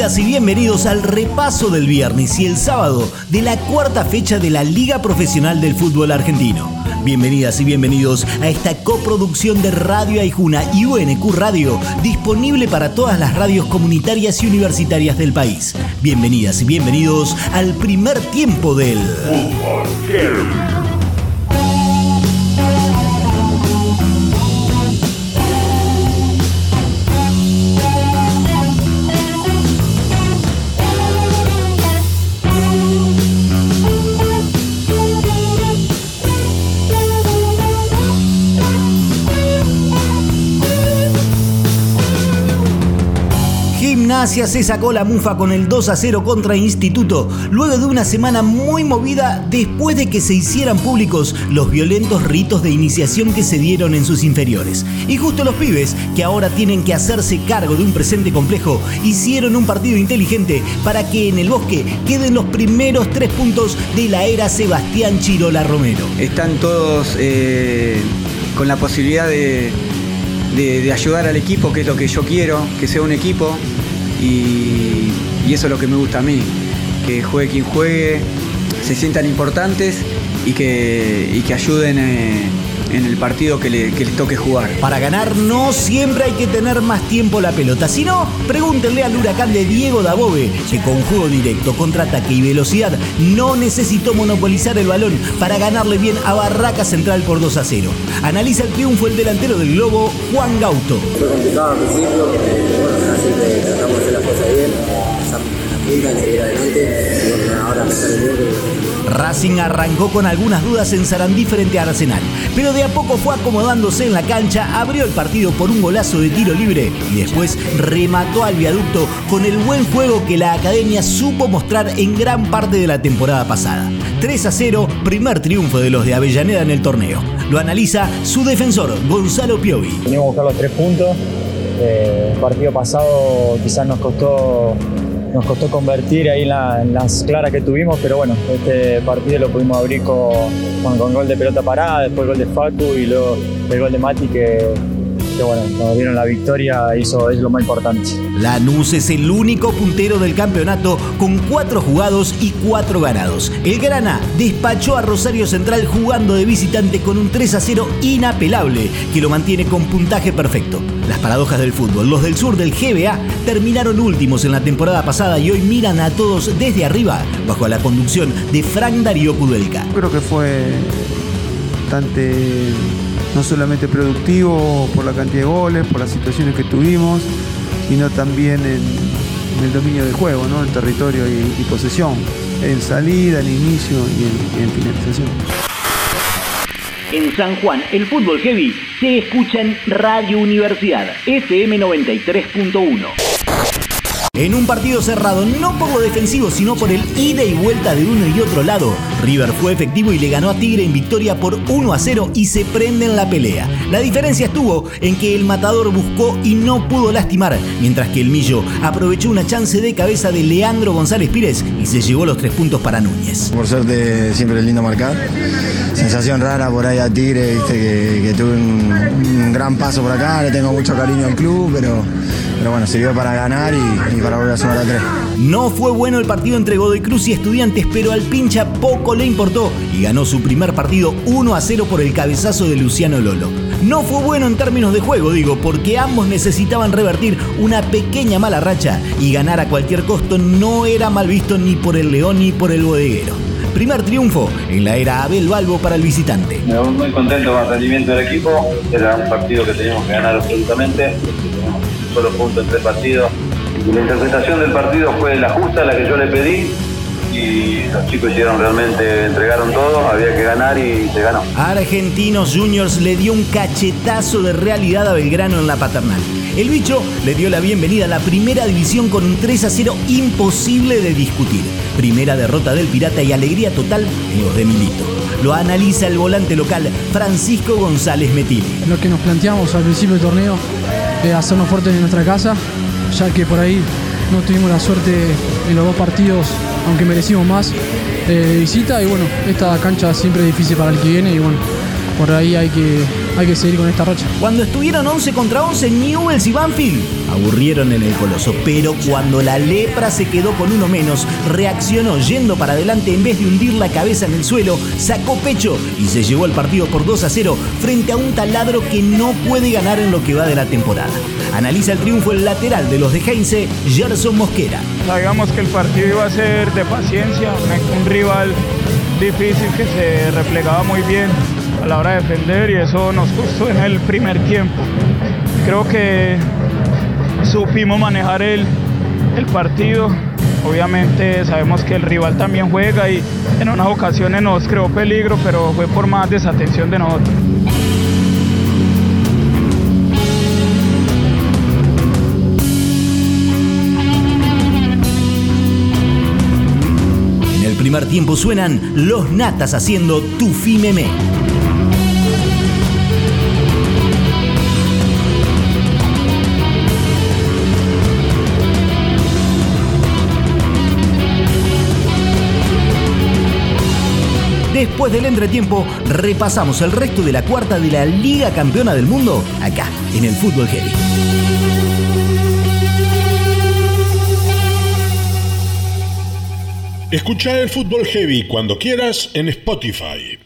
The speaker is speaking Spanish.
Bienvenidas y bienvenidos al repaso del viernes y el sábado de la cuarta fecha de la Liga Profesional del Fútbol Argentino. Bienvenidas y bienvenidos a esta coproducción de Radio Aijuna y UNQ Radio, disponible para todas las radios comunitarias y universitarias del país. Bienvenidas y bienvenidos al primer tiempo del Fútbol Heavy. Gimnasia se sacó la mufa con el 2-0 contra Instituto, luego de una semana muy movida después de que se hicieran públicos los violentos ritos de iniciación que se dieron en sus inferiores. Y justo los pibes, que ahora tienen que hacerse cargo de un presente complejo, hicieron un partido inteligente para que en el Bosque queden los primeros 3 puntos de la era Sebastián Chirola Romero. Están todos con la posibilidad de ayudar al equipo, que es lo que yo quiero, que sea un equipo. Y eso es lo que me gusta a mí, que juegue quien juegue, se sientan importantes y que ayuden en el partido que les toque jugar. Para ganar no siempre hay que tener más tiempo la pelota, sino pregúntenle al Huracán de Diego Dabove, que con juego directo, contraataque y velocidad no necesitó monopolizar el balón para ganarle bien a Barraca Central por 2-0. Analiza el triunfo el delantero del Globo, Juan Gauto. Fue complicado al principio, así que tratamos de hacer las cosas bien, pasamos la punta y seguir adelante, y bueno, ahora me sale bien. Racing arrancó con algunas dudas en Sarandí frente a Arsenal, pero de a poco fue acomodándose en la cancha, abrió el partido por un golazo de tiro libre y después remató al Viaducto con el buen juego que la academia supo mostrar en gran parte de la temporada pasada. 3-0, primer triunfo de los de Avellaneda en el torneo. Lo analiza su defensor, Gonzalo Piovi. Venimos a buscar los 3 puntos. El partido pasado quizás nos costó convertir ahí en las claras que tuvimos, pero bueno, este partido lo pudimos abrir con gol de pelota parada, después el gol de Facu y luego el gol de Mati que bueno, nos dieron la victoria, eso es lo más importante. Lanús es el único puntero del campeonato con 4 jugados y 4 ganados. El Grana despachó a Rosario Central jugando de visitante con un 3-0 inapelable que lo mantiene con puntaje perfecto. Las paradojas del fútbol, los del sur del GBA terminaron últimos en la temporada pasada y hoy miran a todos desde arriba bajo la conducción de Frank Darío Kudelka. Creo que fue bastante, no solamente productivo por la cantidad de goles, por las situaciones que tuvimos, sino también en el dominio del juego, ¿no? En territorio y posesión, en salida, en inicio y en finalización. En San Juan, el fútbol heavy se escucha en Radio Universidad, FM 93.1. En un partido cerrado, no por lo defensivo, sino por el ida y vuelta de uno y otro lado, River fue efectivo y le ganó a Tigre en victoria por 1-0 y se prende en la pelea. La diferencia estuvo en que el Matador buscó y no pudo lastimar, mientras que el Millo aprovechó una chance de cabeza de Leandro González Pires y se llevó los 3 puntos para Núñez. Por suerte siempre es lindo marcar. Sensación rara por ahí a Tigre, viste, que tuve un gran paso por acá, le tengo mucho cariño al club, pero bueno, sirvió para ganar y para volver a sumar a 3. No fue bueno el partido entre Godoy Cruz y Estudiantes, pero al pincha poco le importó y ganó su primer partido 1-0 por el cabezazo de Luciano Lolo. No fue bueno en términos de juego, porque ambos necesitaban revertir una pequeña mala racha y ganar a cualquier costo no era mal visto ni por el León ni por el Bodeguero. Primer triunfo en la era Abel Balbo para el visitante. Me voy muy contento con el rendimiento del equipo. Era un partido que teníamos que ganar absolutamente. Teníamos un solo punto en 3 partidos. Y la interpretación del partido fue la justa, la que yo le pedí. Y los chicos entregaron todo, había que ganar y se ganó. Argentinos Juniors le dio un cachetazo de realidad a Belgrano en la Paternal. El bicho le dio la bienvenida a la primera división con un 3-0 imposible de discutir. Primera derrota del Pirata y alegría total en los de Milito. Lo analiza el volante local Francisco González Metil. Lo que nos planteamos al principio del torneo es hacernos fuertes en nuestra casa, ya que por ahí no tuvimos la suerte en los 2 partidos, aunque merecimos más de visita. Y bueno, esta cancha siempre es difícil para el que viene y bueno, por ahí hay que seguir con esta racha. Cuando estuvieron 11 contra 11, Newell's y Banfield aburrieron en el Coloso, pero cuando la lepra se quedó con uno menos, reaccionó yendo para adelante en vez de hundir la cabeza en el suelo, sacó pecho y se llevó el partido por 2-0 frente a un taladro que no puede ganar en lo que va de la temporada. Analiza el triunfo el lateral de los de Heinze, Gerson Mosquera. Sabíamos que el partido iba a ser de paciencia, un rival difícil que se replegaba muy bien a la hora de defender y eso nos costó en el primer tiempo. Creo que supimos manejar el partido. Obviamente sabemos que el rival también juega y en unas ocasiones nos creó peligro, pero fue por más desatención de nosotros. En el primer tiempo suenan Los Natas haciendo Tufi Meme. Después del entretiempo, repasamos el resto de la cuarta de la Liga Campeona del Mundo, acá, en el Fútbol Heavy. Escucha el Fútbol Heavy cuando quieras en Spotify.